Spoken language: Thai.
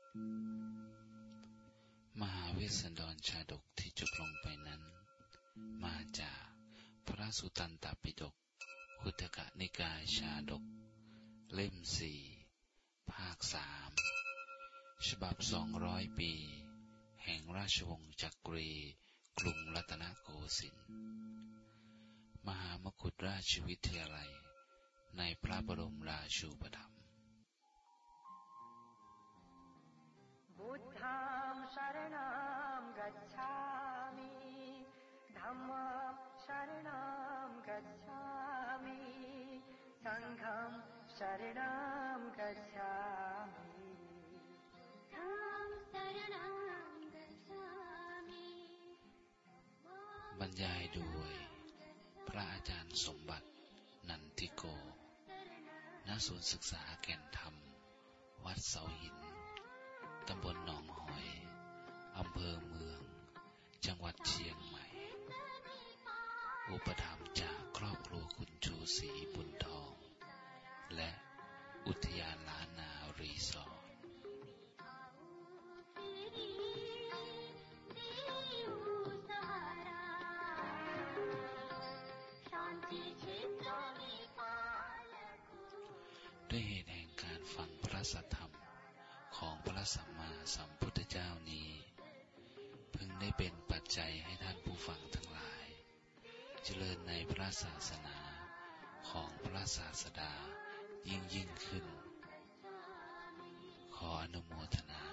มหาเวสสันดรชาดกที่จบลงไปนั้นมาจากพระสุตตันตปิฎกขุททกนิกายชาดกเล่ม4ภาค3ฉบับ200 ปีแห่งราชวงศ์จักรีกรุงรัตนโกสินทร์มหามกุฏราชวิทยาลัยในพระบรมราชูปถัมภ์บุตถังสรณังกัจฉามิธัมมังสรณังกัจฉามิสังฆังสรณังกัจฉามิธัมมังสรณังกัจฉามิบรรยายโดยพระอาจารย์สมบัตินันทิโกณศูนย์ศึกษาแก่นธรรมวัดเสาหินตำบลหนองหอยอำเภอเมืองจังหวัดเชียงใหม่อุปถัมภ์จากครอบครัวคุณชูศรีบุญทองและอุทยานล้านนารีสอร์ทด้วยเหตุแห่งการฟังพระสัทธรรมของพระสัมมาสัมพุทธเจ้านี้พึงได้เป็นปัจจัยให้ท่านผู้ฟังทั้งหลายเจริญในพระศาสนาของพระศาสดายิ่งขึ้นขออนุโมทนา